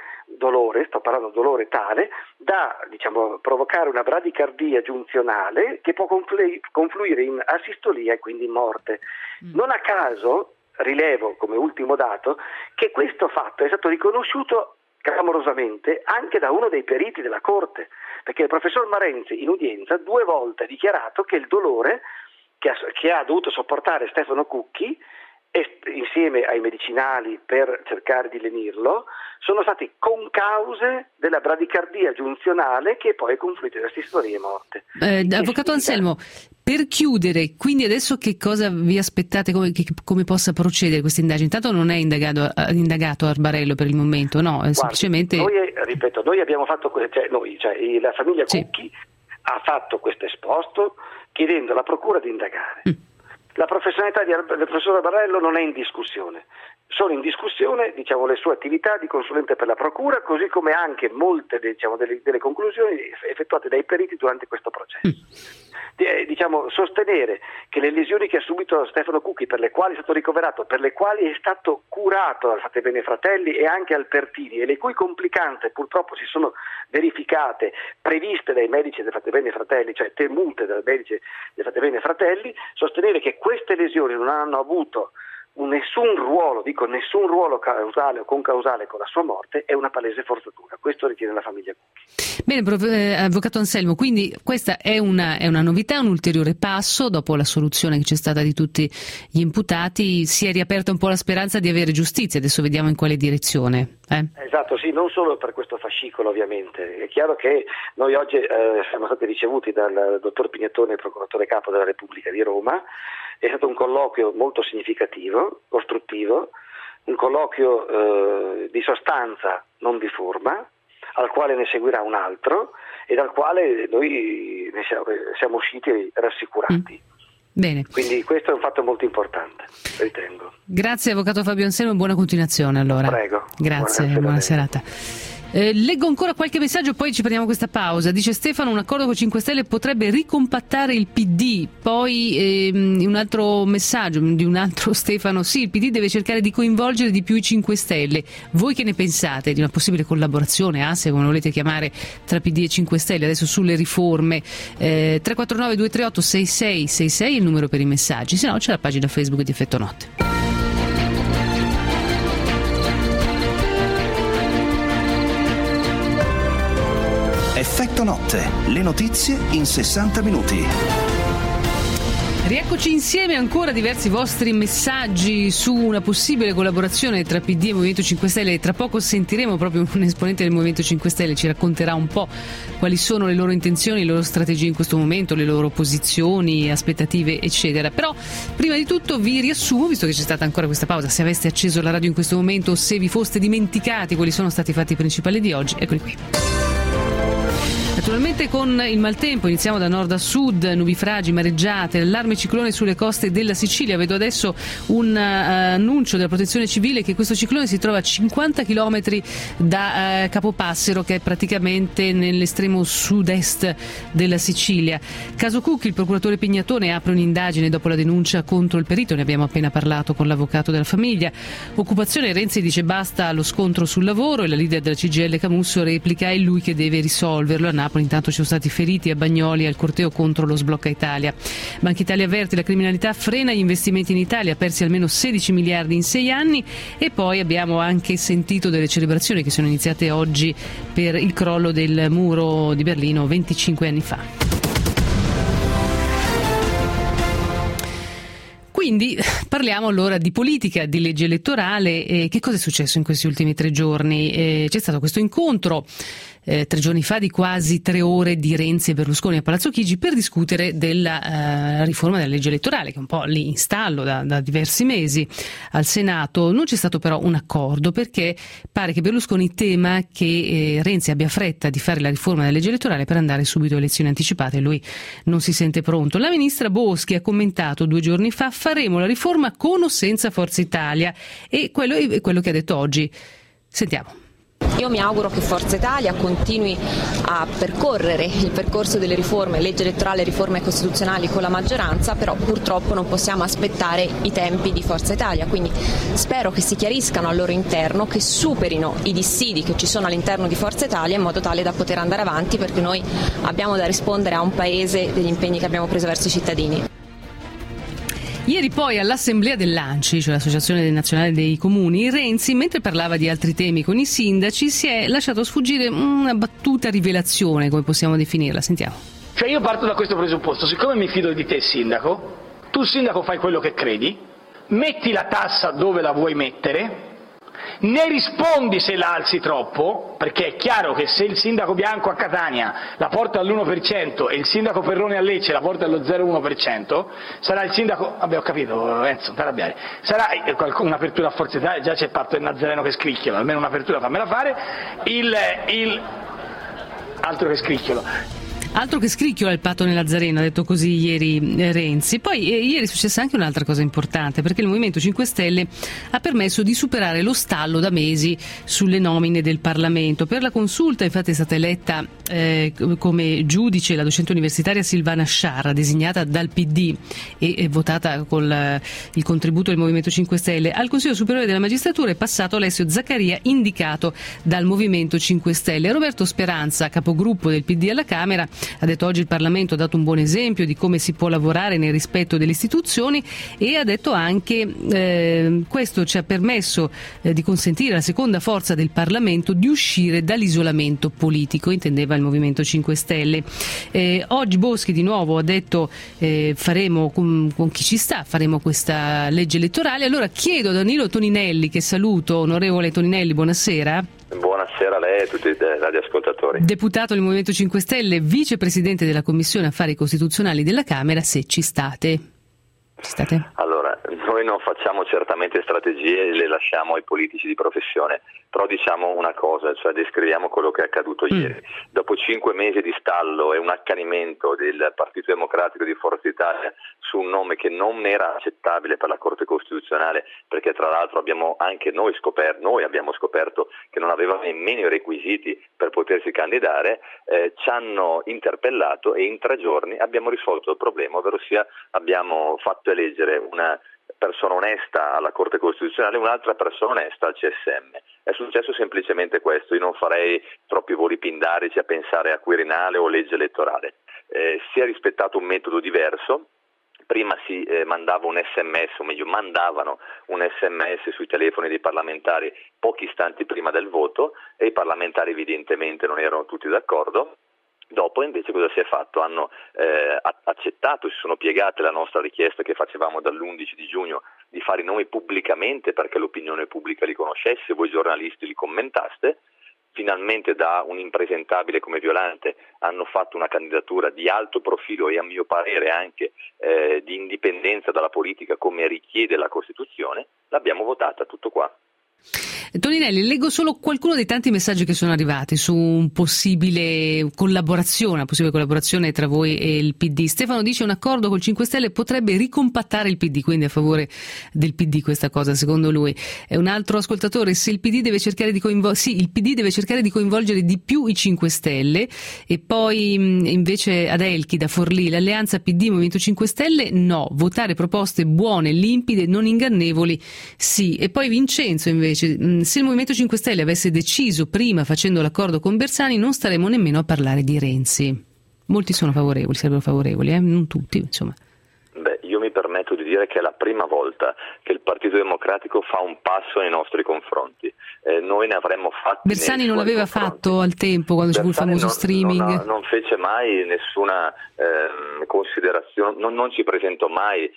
da provocare una bradicardia giunzionale che può confluire in asistolia e quindi in morte. Non a caso rilevo come ultimo dato che questo fatto è stato riconosciuto clamorosamente anche da uno dei periti della Corte, perché il professor Marenzi in udienza 2 volte ha dichiarato che il dolore che ha dovuto sopportare Stefano Cucchi insieme ai medicinali per cercare di lenirlo sono stati concause della bradicardia giunzionale che poi è confluita in asistolia e morte. Avvocato Anselmo, per chiudere, quindi adesso che cosa vi aspettate, come possa procedere questa indagine? Intanto non è indagato Arbarello per il momento, no? Guardi, semplicemente... Noi abbiamo fatto, la famiglia Cucchi ha fatto questo esposto chiedendo alla procura di indagare. La professionalità del professor Barello non è in discussione, sono in discussione le sue attività di consulente per la procura, così come anche molte delle conclusioni effettuate dai periti durante questo processo. Sostenere che le lesioni che ha subito Stefano Cucchi, per le quali è stato ricoverato, per le quali è stato curato al Fattebene Fratelli e anche al Pertini, e le cui complicanze purtroppo si sono verificate, previste dai medici del Fattebene Fratelli, cioè temute dai medici del Fattebene Fratelli, sostenere che queste lesioni non hanno avuto nessun ruolo causale o concausale con la sua morte è una palese forzatura. Questo ritiene la famiglia Cucchi. Bene, avvocato Anselmo, quindi questa è una novità, un ulteriore passo dopo la soluzione che c'è stata di tutti gli imputati. Si è riaperta un po' la speranza di avere giustizia, adesso vediamo in quale direzione. Esatto, sì, non solo per questo fascicolo ovviamente. È chiaro che noi oggi siamo stati ricevuti dal dottor Pignatone, procuratore capo della Repubblica di Roma. È stato un colloquio molto significativo, costruttivo, un colloquio di sostanza, non di forma, al quale ne seguirà un altro e dal quale noi siamo usciti rassicurati. Bene. Quindi questo è un fatto molto importante, ritengo. Grazie avvocato Fabio Anselmo, buona continuazione allora. Prego. Grazie, buona serata. Leggo ancora qualche messaggio, poi ci prendiamo questa pausa. Dice Stefano, un accordo con 5 Stelle potrebbe ricompattare il PD. Poi un altro messaggio di un altro Stefano, sì, il PD deve cercare di coinvolgere di più i 5 Stelle. Voi che ne pensate di una possibile collaborazione, se come volete chiamare, tra PD e 5 Stelle adesso sulle riforme? 349 238 6666 è il numero per i messaggi, se no c'è la pagina Facebook di Effetto Notte. Effetto notte, le notizie in 60 minuti. Rieccoci insieme, ancora diversi vostri messaggi su una possibile collaborazione tra PD e Movimento 5 Stelle. Tra poco sentiremo proprio un esponente del Movimento 5 Stelle, ci racconterà un po' quali sono le loro intenzioni, le loro strategie in questo momento, le loro posizioni, aspettative eccetera. Però prima di tutto vi riassumo, visto che c'è stata ancora questa pausa, se aveste acceso la radio in questo momento o se vi foste dimenticati quali sono stati i fatti principali di oggi, eccoli qui. Naturalmente con il maltempo, iniziamo da nord a sud, nubifragi, mareggiate, l'allarme ciclone sulle coste della Sicilia. Vedo adesso un annuncio della Protezione Civile che questo ciclone si trova a 50 km da Capopassero, che è praticamente nell'estremo sud-est della Sicilia. Caso Cucchi, il procuratore Pignatone apre un'indagine dopo la denuncia contro il perito, ne abbiamo appena parlato con l'avvocato della famiglia. Occupazione, Renzi dice basta allo scontro sul lavoro e la leader della CGIL Camusso replica è lui che deve risolverlo. A Napoli intanto ci sono stati feriti a Bagnoli al corteo contro lo sblocca Italia. Banca Italia avverte la criminalità frena gli investimenti in Italia, persi almeno 16 miliardi in 6 anni. E poi abbiamo anche sentito delle celebrazioni che sono iniziate oggi per il crollo del muro di Berlino 25 anni fa. Quindi parliamo allora di politica, di legge elettorale. Che cosa è successo in questi ultimi 3 giorni? C'è stato questo incontro 3 giorni fa di quasi 3 ore di Renzi e Berlusconi a Palazzo Chigi per discutere della riforma della legge elettorale, che è un po' lì in stallo da diversi mesi al Senato. Non c'è stato però un accordo, perché pare che Berlusconi tema che Renzi abbia fretta di fare la riforma della legge elettorale per andare subito a elezioni anticipate e lui non si sente pronto. La ministra Boschi ha commentato 2 giorni fa: faremo la riforma con o senza Forza Italia, e quello è quello che ha detto oggi. Sentiamo. Io mi auguro che Forza Italia continui a percorrere il percorso delle riforme, legge elettorale e riforme costituzionali con la maggioranza, però purtroppo non possiamo aspettare i tempi di Forza Italia, quindi spero che si chiariscano al loro interno, che superino i dissidi che ci sono all'interno di Forza Italia in modo tale da poter andare avanti, perché noi abbiamo da rispondere a un paese degli impegni che abbiamo preso verso i cittadini. Ieri poi all'assemblea dell'ANCI, cioè l'Associazione Nazionale dei Comuni, Renzi, mentre parlava di altri temi con i sindaci, si è lasciato sfuggire una battuta rivelazione, come possiamo definirla. Sentiamo. Cioè io parto da questo presupposto: siccome mi fido di te sindaco, tu sindaco fai quello che credi, metti la tassa dove la vuoi mettere, ne rispondi se la alzi troppo, perché è chiaro che se il sindaco Bianco a Catania la porta all'1% e il sindaco Perrone a Lecce la porta allo 0,1%, sarà il sindaco, vabbè ho capito Enzo, non ti arrabbiare, sarà un'apertura a Forza Italia, già c'è Patto del Nazareno che scricchiola, almeno un'apertura fammela fare, altro che scricchiolo. Altro che scricchiola il Patto nel Nazareno, ha detto così ieri Renzi. Poi ieri è successa anche un'altra cosa importante, perché il Movimento 5 Stelle ha permesso di superare lo stallo da mesi sulle nomine del Parlamento. Per la consulta infatti è stata eletta come giudice la docente universitaria Silvana Sciarra, designata dal PD e votata con il contributo del Movimento 5 Stelle. Al Consiglio Superiore della Magistratura è passato Alessio Zaccaria, indicato dal Movimento 5 Stelle. Roberto Speranza, capogruppo del PD alla Camera, ha detto oggi il Parlamento ha dato un buon esempio di come si può lavorare nel rispetto delle istituzioni, e ha detto anche questo ci ha permesso di consentire alla seconda forza del Parlamento di uscire dall'isolamento politico, intendeva il Movimento 5 Stelle. Oggi Boschi di nuovo ha detto faremo con chi ci sta, faremo questa legge elettorale. Allora chiedo a Danilo Toninelli, che saluto. Onorevole Toninelli, buonasera. Buonasera a lei e a tutti i radioascoltatori. Deputato del Movimento 5 Stelle, vicepresidente della Commissione Affari Costituzionali della Camera, se ci state. Allora, noi non facciamo certamente strategie, le lasciamo ai politici di professione, però diciamo una cosa, cioè descriviamo quello che è accaduto ieri. Dopo 5 mesi di stallo e un accanimento del Partito Democratico di Forza Italia su un nome che non era accettabile per la Corte Costituzionale, perché tra l'altro abbiamo anche noi abbiamo scoperto che non aveva nemmeno i requisiti per potersi candidare, ci hanno interpellato e in 3 giorni abbiamo risolto il problema, ovvero sia abbiamo fatto eleggere una persona onesta alla Corte Costituzionale e un'altra persona onesta al CSM. È successo semplicemente questo. Io non farei troppi voli pindarici a pensare a Quirinale o legge elettorale. Si è rispettato un metodo diverso. Prima si mandava un SMS, o meglio mandavano un SMS sui telefoni dei parlamentari pochi istanti prima del voto, e i parlamentari evidentemente non erano tutti d'accordo. Dopo invece cosa si è fatto? Hanno accettato, si sono piegate la nostra richiesta che facevamo dall'11 di giugno di fare i nomi pubblicamente perché l'opinione pubblica li conoscesse, voi giornalisti li commentaste. Finalmente da un impresentabile come Violante hanno fatto una candidatura di alto profilo e a mio parere anche di indipendenza dalla politica come richiede la Costituzione, l'abbiamo votata, tutto qua. Toninelli, leggo solo qualcuno dei tanti messaggi che sono arrivati su una possibile collaborazione tra voi e il PD. Stefano dice: un accordo col 5 Stelle potrebbe ricompattare il PD, quindi a favore del PD questa cosa secondo lui. E un altro ascoltatore: se il PD deve cercare di il PD deve cercare di coinvolgere di più i 5 Stelle. E poi invece Adelchi da Forlì: l'alleanza PD Movimento 5 Stelle no, votare proposte buone, limpide, non ingannevoli sì. E poi Vincenzo invece: se il Movimento 5 Stelle avesse deciso prima facendo l'accordo con Bersani non staremmo nemmeno a parlare di Renzi. Molti sono favorevoli, sarebbero favorevoli, non tutti, insomma. Io mi permetto di dire che è la prima volta che il Partito Democratico fa un passo nei nostri confronti. Noi ne avremmo fatti. Bersani non l'aveva fatto al tempo quando ci fu il famoso streaming. Non fece mai nessuna considerazione, non ci presentò mai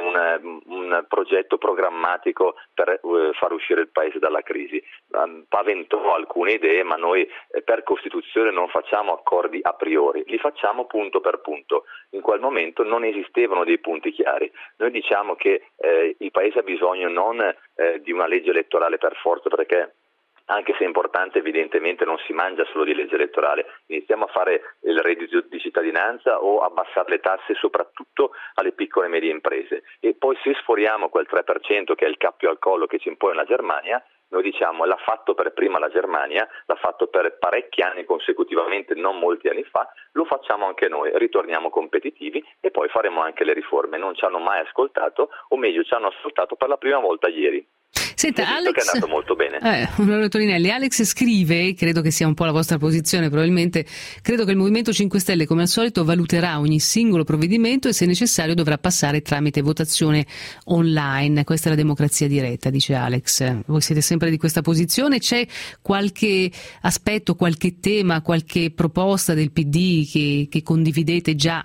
un progetto programmatico per far uscire il paese dalla crisi. Paventò alcune idee, ma noi per Costituzione non facciamo accordi a priori, li facciamo punto per punto. In quel momento non esistevano dei punti chiari. Noi diciamo che il paese ha bisogno non di una legge elettorale per forza, perché anche se è importante evidentemente non si mangia solo di legge elettorale, iniziamo a fare il reddito di cittadinanza o abbassare le tasse soprattutto alle piccole e medie imprese, e poi se sforiamo quel 3% che è il cappio al collo che ci impone la Germania, noi diciamo l'ha fatto per prima la Germania, l'ha fatto per parecchi anni consecutivamente, non molti anni fa, lo facciamo anche noi, ritorniamo competitivi e poi faremo anche le riforme. Non ci hanno mai ascoltato, o meglio ci hanno ascoltato per la prima volta ieri. Senta, Alex, che è andato molto bene. Onorevole Toninelli, Alex scrive, credo che sia un po' la vostra posizione probabilmente, credo che il Movimento 5 Stelle come al solito valuterà ogni singolo provvedimento e se necessario dovrà passare tramite votazione online. Questa è la democrazia diretta, dice Alex. Voi siete sempre di questa posizione? C'è qualche aspetto, qualche tema, qualche proposta del PD che condividete già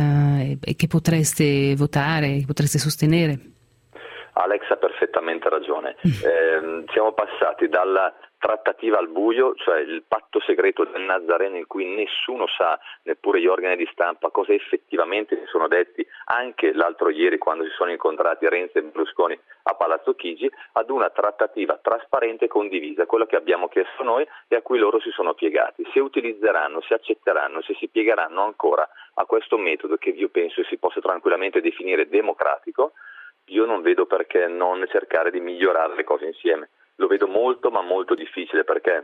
e che potreste votare, che potreste sostenere? Alex ha perfettamente ragione. Siamo passati dalla trattativa al buio, cioè il patto segreto del Nazareno in cui nessuno sa, neppure gli organi di stampa, cosa effettivamente si sono detti anche l'altro ieri quando si sono incontrati Renzi e Berlusconi a Palazzo Chigi, ad una trattativa trasparente e condivisa, quello che abbiamo chiesto noi e a cui loro si sono piegati. Se utilizzeranno, se accetteranno, se si piegheranno ancora a questo metodo che io penso si possa tranquillamente definire democratico, io non vedo perché non cercare di migliorare le cose insieme. Lo vedo molto ma molto difficile perché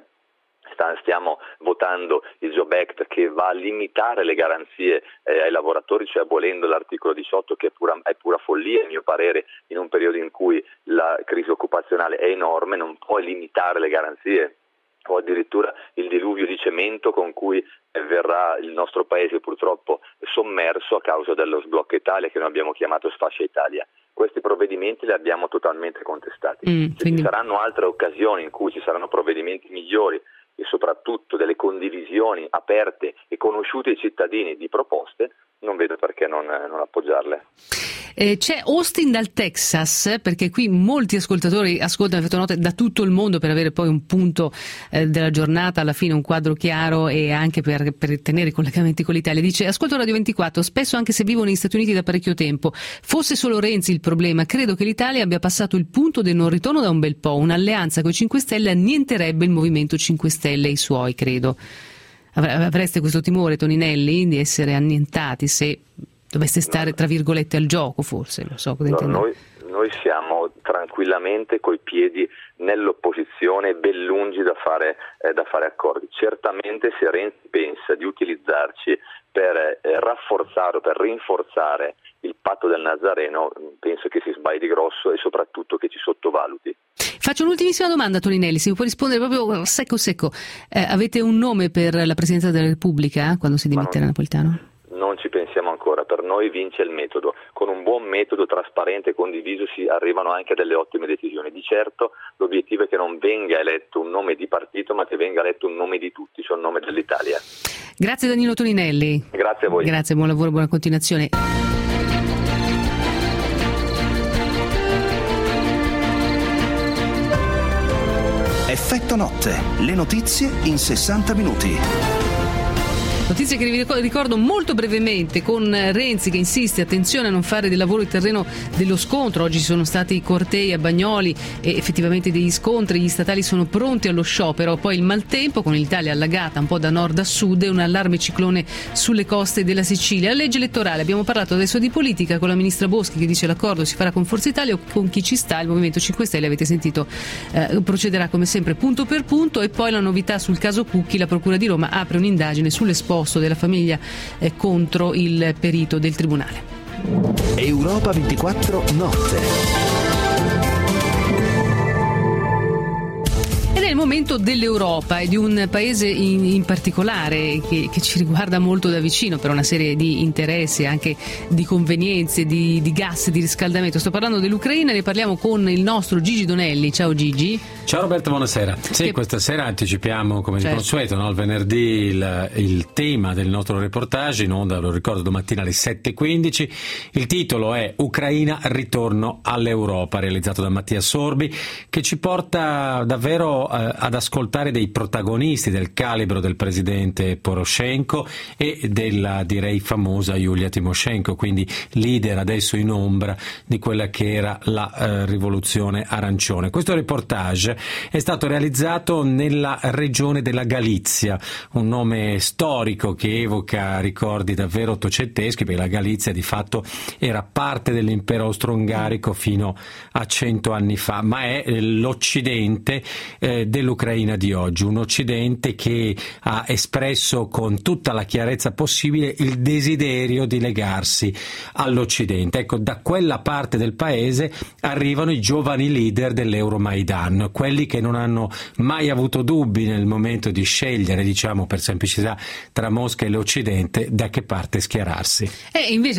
stiamo votando il Job Act che va a limitare le garanzie ai lavoratori, cioè abolendo l'articolo 18 che è pura follia a mio parere, in un periodo in cui la crisi occupazionale è enorme, non puoi limitare le garanzie. O addirittura il diluvio di cemento con cui verrà il nostro paese purtroppo sommerso a causa dello sblocca Italia che noi abbiamo chiamato Sfascia Italia. Questi provvedimenti li abbiamo totalmente contestati. Se ci saranno altre occasioni in cui ci saranno provvedimenti migliori e soprattutto delle condivisioni aperte e conosciute ai cittadini di proposte, non vedo perché non appoggiarle. C'è Austin dal Texas, perché qui molti ascoltatori ascoltano Effetto Note da tutto il mondo per avere poi un punto della giornata, alla fine un quadro chiaro e anche per tenere i collegamenti con l'Italia. Dice: ascolto Radio 24, spesso anche se vivo negli Stati Uniti da parecchio tempo. Fosse solo Renzi il problema, credo che l'Italia abbia passato il punto del non ritorno da un bel po'. Un'alleanza con i 5 Stelle annienterebbe il Movimento 5 Stelle e i suoi, credo. Avreste questo timore, Toninelli, di essere annientati se doveste stare tra virgolette al gioco, forse? Non so cosa intendere. Noi siamo tranquillamente coi piedi nell'opposizione, ben lungi da fare accordi. Certamente se Renzi pensa di utilizzarci per rafforzare o per rinforzare il patto del Nazareno, penso che si sbagli di grosso e soprattutto che ci sottovaluti. Faccio un'ultimissima domanda, Toninelli, se mi puoi rispondere proprio secco. Avete un nome per la Presidenza della Repubblica quando si dimette Napolitano? Non ci pensiamo ancora. ancora, per noi vince il metodo. Con un buon metodo trasparente e condiviso si arrivano anche a delle ottime decisioni. Di certo l'obiettivo è che non venga eletto un nome di partito, ma che venga eletto un nome di tutti, cioè un nome dell'Italia. Grazie Danilo Toninelli. Grazie a voi. Grazie, buon lavoro, buona continuazione. Effetto notte, le notizie in 60 minuti. Notizie che vi ricordo molto brevemente, con Renzi che insiste, attenzione a non fare del lavoro il terreno dello scontro. Oggi ci sono stati cortei a Bagnoli e effettivamente degli scontri, gli statali sono pronti allo sciopero. Poi il maltempo con l'Italia allagata un po' da nord a sud e un allarme ciclone sulle coste della Sicilia. La legge elettorale, abbiamo parlato adesso di politica con la ministra Boschi che dice l'accordo si farà con Forza Italia o con chi ci sta. Il Movimento 5 Stelle, avete sentito, procederà come sempre punto per punto. E poi la novità sul caso Cucchi, la Procura di Roma apre un'indagine sull'esposto della famiglia contro il perito del tribunale. Europa 24 notte. Ed è il momento dell'Europa e di un paese in particolare che ci riguarda molto da vicino per una serie di interessi, anche di convenienze, di gas, di riscaldamento. Sto parlando dell'Ucraina, ne parliamo con il nostro Gigi Donelli. Ciao Gigi. Ciao Roberto, buonasera. Sì, questa sera anticipiamo come di consueto, no? Il venerdì il tema del nostro reportage, in onda, lo ricordo, domattina alle 7.15. Il titolo è Ucraina, ritorno all'Europa, realizzato da Mattia Sorbi, che ci porta davvero ad ascoltare dei protagonisti del calibro del presidente Poroshenko e della, direi, famosa Yulia Tymoshenko, quindi leader adesso in ombra di quella che era la rivoluzione arancione. Questo reportage è stato realizzato nella regione della Galizia, un nome storico che evoca ricordi davvero ottocenteschi, perché la Galizia di fatto era parte dell'impero austro-ungarico fino a 100 anni fa, ma è l'occidente dell'Ucraina di oggi, un occidente che ha espresso con tutta la chiarezza possibile il desiderio di legarsi all'occidente. Ecco, da quella parte del paese arrivano i giovani leader dell'Euromaidan, quelli che non hanno mai avuto dubbi nel momento di scegliere, diciamo per semplicità, tra Mosca e l'Occidente da che parte schierarsi. E invece,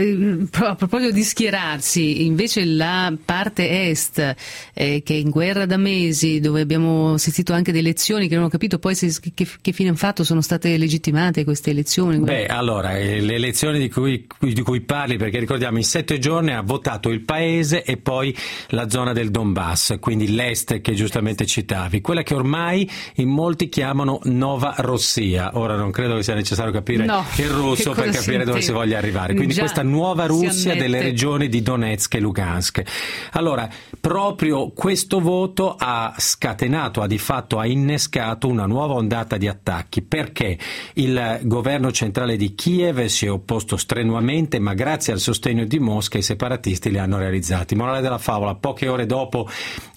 a proposito di schierarsi, invece la parte est, che è in guerra da mesi, dove abbiamo assistito anche delle elezioni che non ho capito poi che fine hanno fatto, sono state legittimate queste elezioni? Beh, allora, le elezioni di cui parli, perché ricordiamo in 7 giorni ha votato il paese e poi la zona del Donbass, quindi l'est che giustamente citavi, quella che ormai in molti chiamano Nova Rossia. Ora non credo che sia necessario capire il russo per capire dove si voglia arrivare, quindi questa nuova Russia delle regioni di Donetsk e Lugansk. Allora, proprio questo voto ha scatenato, ha innescato una nuova ondata di attacchi, perché il governo centrale di Kiev si è opposto strenuamente, ma grazie al sostegno di Mosca i separatisti li hanno realizzati. Morale della favola, poche ore dopo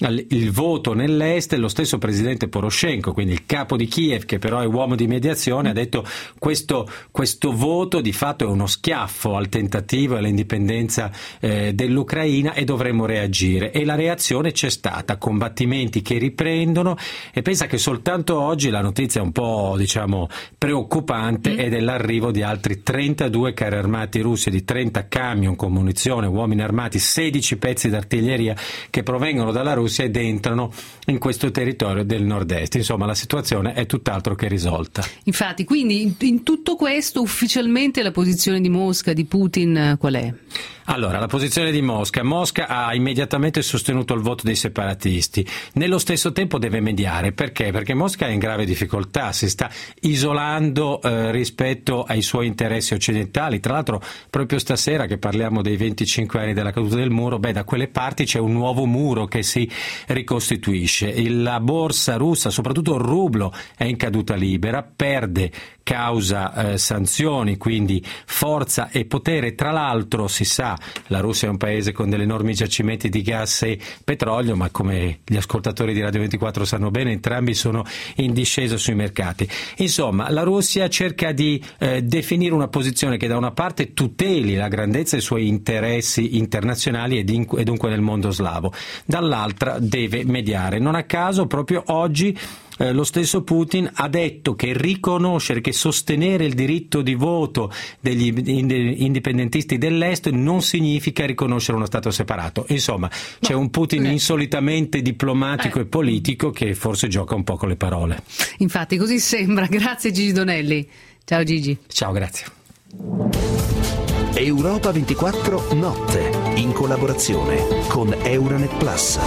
il voto nell'est, lo stesso presidente Poroshenko, quindi il capo di Kiev, che però è uomo di mediazione, ha detto questo voto di fatto è uno schiaffo al tentativo e all'indipendenza dell'Ucraina e dovremmo reagire. E la reazione c'è stata, combattimenti che riprendono, e pensa che soltanto oggi la notizia un po', diciamo, preoccupante è dell'arrivo di altri 32 carri armati russi, di 30 camion con munizione, uomini armati, 16 pezzi d'artiglieria che provengono dalla Russia ed entrano in questo territorio del nord-est. Insomma, la situazione è tutt'altro che risolta. Infatti, quindi in tutto questo ufficialmente la posizione di Mosca, di Putin, qual è? Allora, la posizione di Mosca ha immediatamente sostenuto il voto dei separatisti. Nello stesso tempo deve mediare. Perché? Perché Mosca è in grave difficoltà, si sta isolando rispetto ai suoi interessi occidentali. Tra l'altro, proprio stasera che parliamo dei 25 anni della caduta del muro, da quelle parti c'è un nuovo muro che si ricostituisce. La borsa russa, soprattutto il rublo, è in caduta libera, perde causa sanzioni, quindi forza e potere. Tra l'altro, si sa, la Russia è un paese con degli enormi giacimenti di gas e petrolio, ma come gli ascoltatori di Radio 24 sanno bene, entrambi sono in discesa sui mercati. Insomma, la Russia cerca di definire una posizione che da una parte tuteli la grandezza e i suoi interessi internazionali e dunque nel mondo slavo, dall'altra deve mediare. Non a caso proprio oggi lo stesso Putin ha detto che riconoscere, che sostenere il diritto di voto degli indipendentisti dell'Est non significa riconoscere uno Stato separato. Insomma, c'è un Putin insolitamente diplomatico e politico che forse gioca un po' con le parole. Infatti, così sembra. Grazie Gigi Donelli. Ciao Gigi. Ciao, grazie. Europa 24 Notte, in collaborazione con Euranet Plus.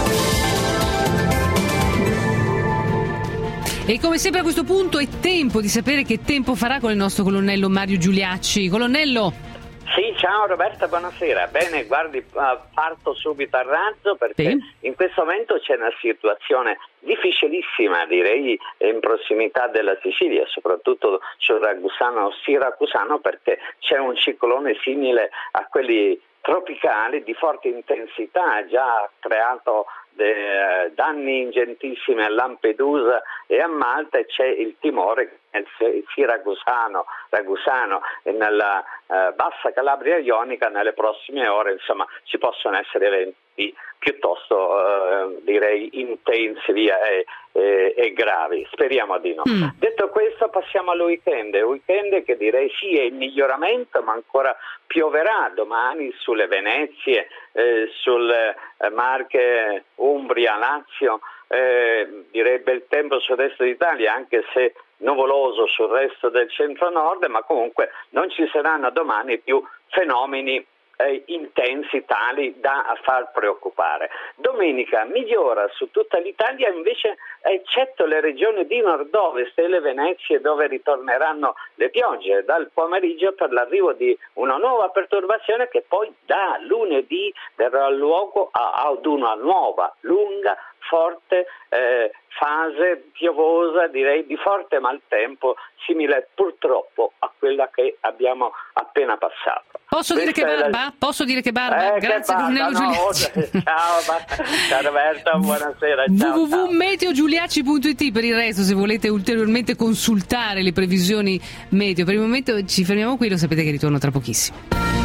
E come sempre a questo punto è tempo di sapere che tempo farà con il nostro colonnello Mario Giuliacci. Colonnello! Sì, ciao Roberta, buonasera. Bene, guardi, parto subito a razzo perché in questo momento c'è una situazione difficilissima, direi, in prossimità della Sicilia, soprattutto sul Ragusano siracusano, perché c'è un ciclone simile a quelli tropicali di forte intensità, già creato danni ingentissimi a Lampedusa e a Malta, e c'è il timore che nel Siracusano e nella bassa Calabria ionica nelle prossime ore, insomma, ci possono essere eventi piuttosto direi intensi e gravi. Speriamo di no. Detto questo, passiamo al weekend che direi sì è in miglioramento, ma ancora pioverà domani sulle Venezie, sulle Marche, Umbria, Lazio, direi bel tempo sul resto d'Italia, anche se nuvoloso sul resto del centro-nord, ma comunque non ci saranno domani più fenomeni intensi tali da far preoccupare. Domenica migliora su tutta l'Italia, invece eccetto le regioni di nord-ovest e le Venezie, dove ritorneranno le piogge dal pomeriggio per l'arrivo di una nuova perturbazione che poi da lunedì darà luogo ad una nuova, lunga, forte fase piovosa, direi di forte maltempo, simile purtroppo a quella che abbiamo appena passato. Posso dire che barba? Posso dire che barba? Grazie colonnello Giuliacci. Ciao Roberto, buonasera. www.meteogiuliacci.it per il resto, se volete ulteriormente consultare le previsioni meteo. Per il momento ci fermiamo qui, lo sapete che ritorno tra pochissimo.